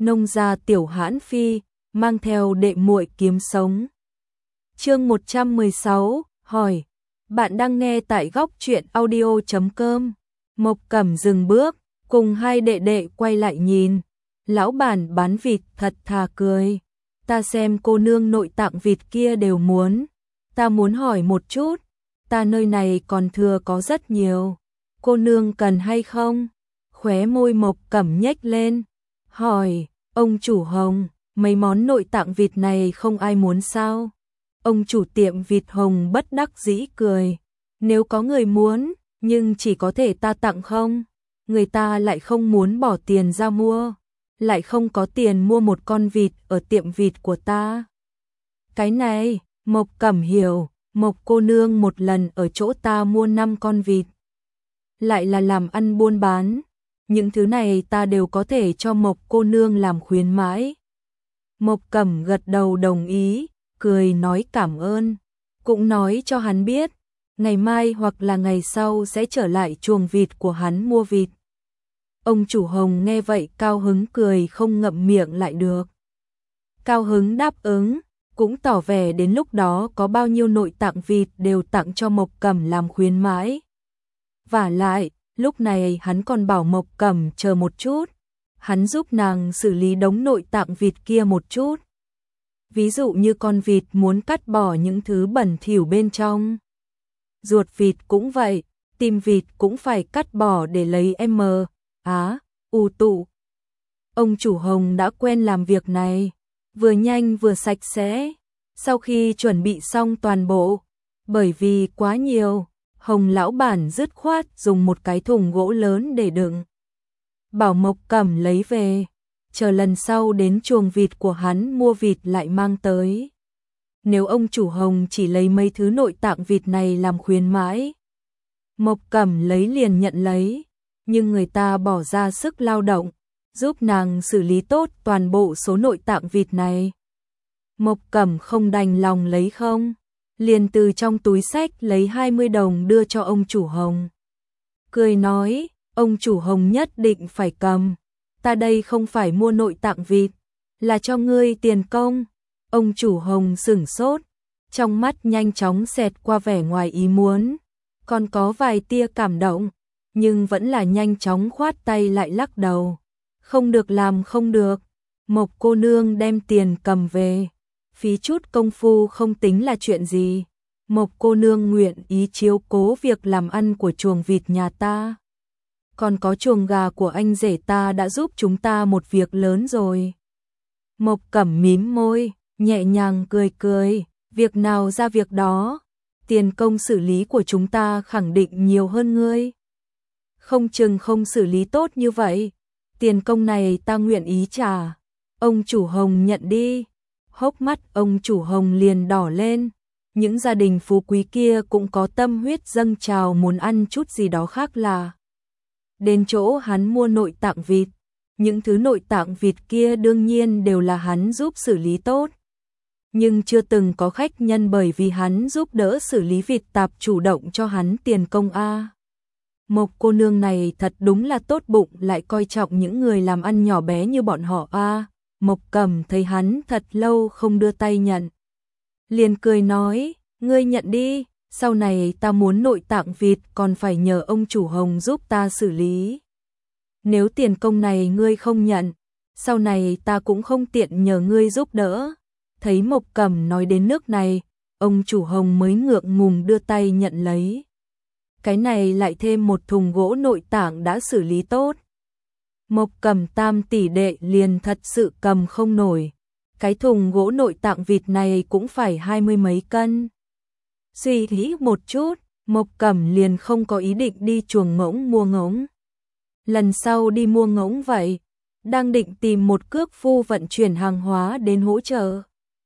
nông gia tiểu hãn phi, mang theo đệ muội kiếm sống. Chương 116, hỏi, bạn đang nghe tại góc truyện audio.com. Mộc Cẩm dừng bước, cùng hai đệ đệ quay lại nhìn. Lão bản bán vịt thật thà cười. Ta xem cô nương nội tạng vịt kia đều muốn. Ta muốn hỏi một chút, ta nơi này còn thừa có rất nhiều. Cô nương cần hay không? Khóe môi Mộc Cẩm nhếch lên. Hỏi, ông chủ Hồng, mấy món nội tạng vịt này không ai muốn sao? Ông chủ tiệm vịt Hồng bất đắc dĩ cười. Nếu có người muốn, nhưng chỉ có thể ta tặng không? Người ta lại không muốn bỏ tiền ra mua, lại không có tiền mua một con vịt ở tiệm vịt của ta. Cái này, Mộc Cẩm hiểu, Mộc cô nương một lần ở chỗ ta mua 5 con vịt. Lại là làm ăn buôn bán, những thứ này ta đều có thể cho Mộc cô nương làm khuyến mãi. Mộc Cẩm gật đầu đồng ý, cười nói cảm ơn, cũng nói cho hắn biết, ngày mai hoặc là ngày sau sẽ trở lại chuồng vịt của hắn mua vịt. Ông chủ Hồng nghe vậy cao hứng cười không ngậm miệng lại được. Cao hứng đáp ứng, cũng tỏ vẻ đến lúc đó có bao nhiêu nội tạng vịt đều tặng cho Mộc Cẩm làm khuyến mãi. Vả lại, lúc này hắn còn bảo Mộc Cẩm chờ một chút, hắn giúp nàng xử lý đống nội tạng vịt kia một chút. Ví dụ như con vịt muốn cắt bỏ những thứ bẩn thỉu bên trong. Ruột vịt cũng vậy, tim vịt cũng phải cắt bỏ để lấy u tụ. Ông chủ Hồng đã quen làm việc này, vừa nhanh vừa sạch sẽ. Sau khi chuẩn bị xong toàn bộ, bởi vì quá nhiều, Hồng lão bản dứt khoát dùng một cái thùng gỗ lớn để đựng. Bảo Mộc Cẩm lấy về, chờ lần sau đến chuồng vịt của hắn mua vịt lại mang tới. Nếu ông chủ Hồng chỉ lấy mấy thứ nội tạng vịt này làm khuyến mãi, Mộc Cẩm lấy liền nhận lấy, nhưng người ta bỏ ra sức lao động, giúp nàng xử lý tốt toàn bộ số nội tạng vịt này. Mộc Cẩm không đành lòng lấy không, liền từ trong túi xách lấy 20 đồng đưa cho ông chủ Hồng. Cười nói, ông chủ Hồng nhất định phải cầm, ta đây không phải mua nội tạng vịt, là cho ngươi tiền công. Ông chủ Hồng sửng sốt, trong mắt nhanh chóng xẹt qua vẻ ngoài ý muốn, còn có vài tia cảm động, nhưng vẫn là nhanh chóng khoát tay lại lắc đầu. Không được làm không được, Mộc cô nương đem tiền cầm về, phí chút công phu không tính là chuyện gì. Mộc cô nương nguyện ý chiếu cố việc làm ăn của chuồng vịt nhà ta. Còn có chuồng gà của anh rể ta đã giúp chúng ta một việc lớn rồi. Mộc Cẩm mím môi, nhẹ nhàng cười cười, việc nào ra việc đó, tiền công xử lý của chúng ta khẳng định nhiều hơn ngươi. Không chừng không xử lý tốt như vậy, tiền công này ta nguyện ý trả. Ông chủ Hồng nhận đi. Hốc mắt ông chủ Hồng liền đỏ lên, những gia đình phú quý kia cũng có tâm huyết dâng trào muốn ăn chút gì đó khác là. Đến chỗ hắn mua nội tạng vịt, những thứ nội tạng vịt kia đương nhiên đều là hắn giúp xử lý tốt. Nhưng chưa từng có khách nhân bởi vì hắn giúp đỡ xử lý vịt tạp chủ động cho hắn tiền công a. Mộc cô nương này thật đúng là tốt bụng, lại coi trọng những người làm ăn nhỏ bé như bọn họ a. Mộc Cẩm thấy hắn thật lâu không đưa tay nhận, liền cười nói, ngươi nhận đi, sau này ta muốn nội tạng vịt còn phải nhờ ông chủ Hồng giúp ta xử lý. Nếu tiền công này ngươi không nhận, sau này ta cũng không tiện nhờ ngươi giúp đỡ. Thấy Mộc Cẩm nói đến nước này, ông chủ Hồng mới ngượng ngùng đưa tay nhận lấy. Cái này lại thêm một thùng gỗ nội tạng đã xử lý tốt. Mộc Cẩm tam tỷ đệ liền thật sự cầm không nổi. Cái thùng gỗ nội tạng vịt này cũng phải 20 mấy cân. Suy nghĩ một chút, Mộc Cẩm liền không có ý định đi chuồng ngỗng mua ngỗng. Lần sau đi mua ngỗng vậy, đang định tìm một cước phu vận chuyển hàng hóa đến hỗ trợ.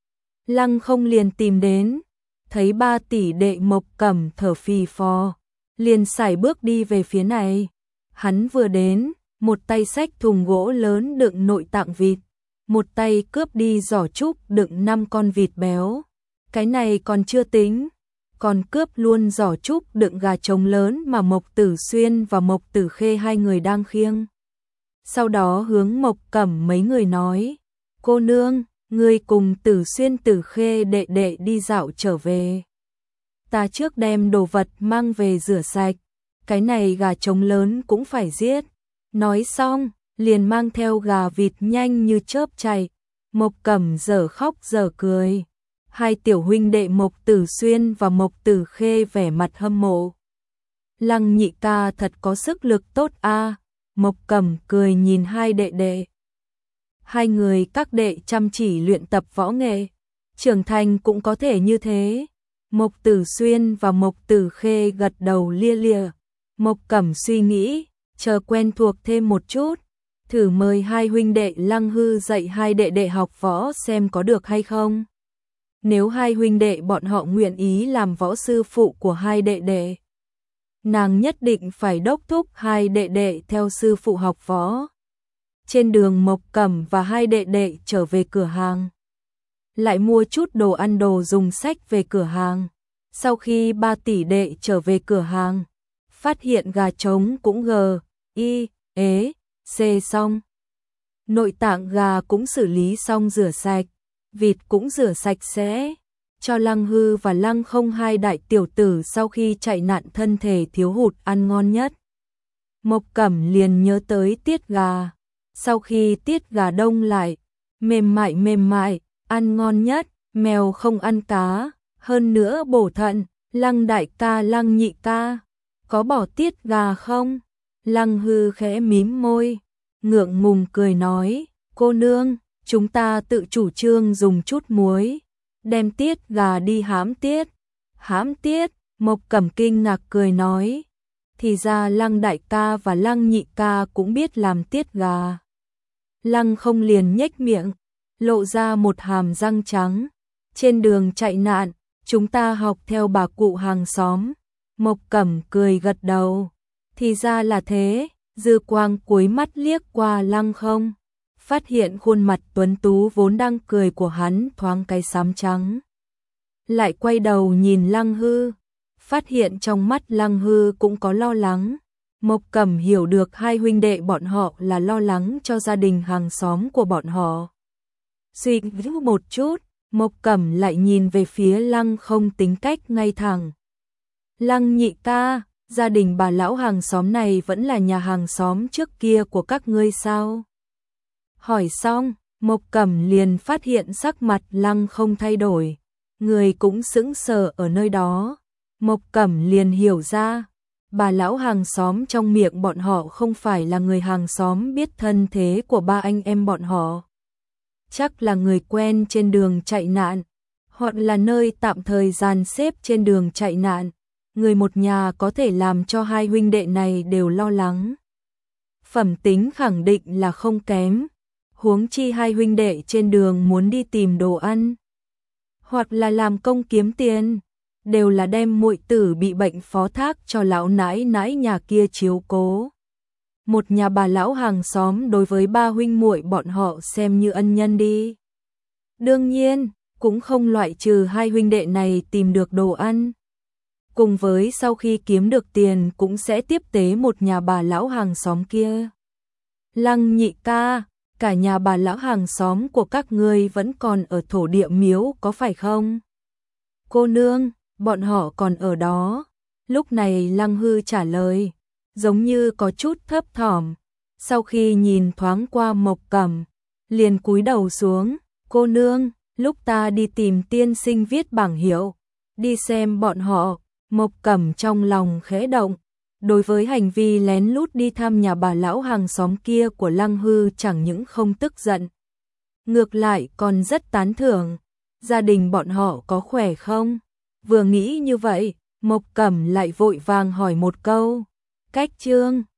Lăng không liền tìm đến, thấy 3 tỷ đệ Mộc Cẩm thở phì phò, liền sải bước đi về phía này. Hắn vừa đến, một tay xách thùng gỗ lớn đựng nội tạng vịt, một tay cướp đi giỏ trúc đựng 5 con vịt béo. Cái này còn chưa tính, còn cướp luôn giỏ trúc đựng gà trống lớn mà Mộc Tử Xuyên và Mộc Tử Khê hai người đang khiêng. sau đó hướng Mộc Cẩm mấy người nói, cô nương, ngươi cùng Tử Xuyên Tử Khê đệ đệ đi dạo trở về. Ta trước đem đồ vật mang về rửa sạch, cái này gà trống lớn cũng phải giết. Nói xong, liền mang theo gà vịt nhanh như chớp chạy. Mộc Cẩm dở khóc dở cười. Hai tiểu huynh đệ Mộc Tử Xuyên và Mộc Tử Khê vẻ mặt hâm mộ. Lăng nhị ca thật có sức lực tốt a. Mộc Cẩm cười nhìn hai đệ đệ. Hai người các đệ chăm chỉ luyện tập võ nghệ, trưởng thành cũng có thể như thế. Mộc Tử Xuyên và Mộc Tử Khê gật đầu lia lịa. Mộc Cẩm suy nghĩ, chờ quen thuộc thêm một chút, thử mời hai huynh đệ Lăng Hư dạy hai đệ đệ học võ xem có được hay không. Nếu hai huynh đệ bọn họ nguyện ý làm võ sư phụ của hai đệ đệ, nàng nhất định phải đốc thúc hai đệ đệ theo sư phụ học võ. Trên đường Mộc Cẩm và hai đệ đệ trở về cửa hàng, lại mua chút đồ ăn đồ dùng sách về cửa hàng. Sau khi ba tỷ đệ trở về cửa hàng, phát hiện gà trống cũng xê xong. Nội tạng gà cũng xử lý xong rửa sạch, vịt cũng rửa sạch sẽ. Cho Lăng Hư và Lăng Không hai đại tiểu tử sau khi chạy nạn thân thể thiếu hụt ăn ngon nhất. Mộc Cẩm liền nhớ tới tiết gà. Sau khi tiết gà đông lại, mềm mại, ăn ngon nhất, mèo không ăn cá, hơn nữa bổ thận. Lăng đại ca Lăng nhị ca, có bỏ tiết gà không? Lăng Hư khẽ mím môi, ngượng ngùng cười nói, cô nương, chúng ta tự chủ trương dùng chút muối, đem tiết gà đi hãm tiết. Hãm tiết? Mộc Cẩm kinh ngạc cười nói, thì ra Lăng đại ca và Lăng nhị ca cũng biết làm tiết gà. Lăng Không liền nhếch miệng, lộ ra một hàm răng trắng. Trên đường chạy nạn, chúng ta học theo bà cụ hàng xóm. Mộc Cẩm cười gật đầu, thì ra là thế. Dư quang cuối mắt liếc qua Lăng Không, phát hiện khuôn mặt tuấn tú vốn đang cười của hắn thoáng cái xám trắng. Lại quay đầu nhìn Lăng Hư, phát hiện trong mắt Lăng Hư cũng có lo lắng. Mộc Cẩm hiểu được hai huynh đệ bọn họ là lo lắng cho gia đình hàng xóm của bọn họ. Suy nghĩ một chút, Mộc Cẩm lại nhìn về phía Lăng Không tính cách ngay thẳng. Lăng nhị ca, gia đình bà lão hàng xóm này vẫn là nhà hàng xóm trước kia của các ngươi sao? Hỏi xong, Mộc Cẩm liền phát hiện sắc mặt Lăng Không thay đổi, người cũng sững sờ ở nơi đó. Mộc Cẩm liền hiểu ra, bà lão hàng xóm trong miệng bọn họ không phải là người hàng xóm biết thân thế của ba anh em bọn họ. Chắc là người quen trên đường chạy nạn, hoặc là nơi tạm thời dàn xếp trên đường chạy nạn. Người một nhà có thể làm cho hai huynh đệ này đều lo lắng. Phẩm tính khẳng định là không kém, huống chi hai huynh đệ trên đường muốn đi tìm đồ ăn, hoặc là làm công kiếm tiền, đều là đem muội tử bị bệnh phó thác cho lão nãi nãi nhà kia chiếu cố. Một nhà bà lão hàng xóm đối với ba huynh muội bọn họ xem như ân nhân đi. Đương nhiên, cũng không loại trừ hai huynh đệ này tìm được đồ ăn, cùng với sau khi kiếm được tiền cũng sẽ tiếp tế một nhà bà lão hàng xóm kia. Lăng nhị ca, cả nhà bà lão hàng xóm của các ngươi vẫn còn ở thổ địa miếu có phải không? Cô nương, bọn họ còn ở đó. Lúc này Lăng Hư trả lời, giống như có chút thấp thỏm. Sau khi nhìn thoáng qua Mộc Cẩm, liền cúi đầu xuống. Cô nương, lúc ta đi tìm tiên sinh viết bảng hiệu, đi xem bọn họ. Mộc Cẩm trong lòng khẽ động. Đối với hành vi lén lút đi thăm nhà bà lão hàng xóm kia của Lăng Hư chẳng những không tức giận, ngược lại còn rất tán thưởng. Gia đình bọn họ có khỏe không? Vừa nghĩ như vậy, Mộc Cẩm lại vội vàng hỏi một câu. Cách chương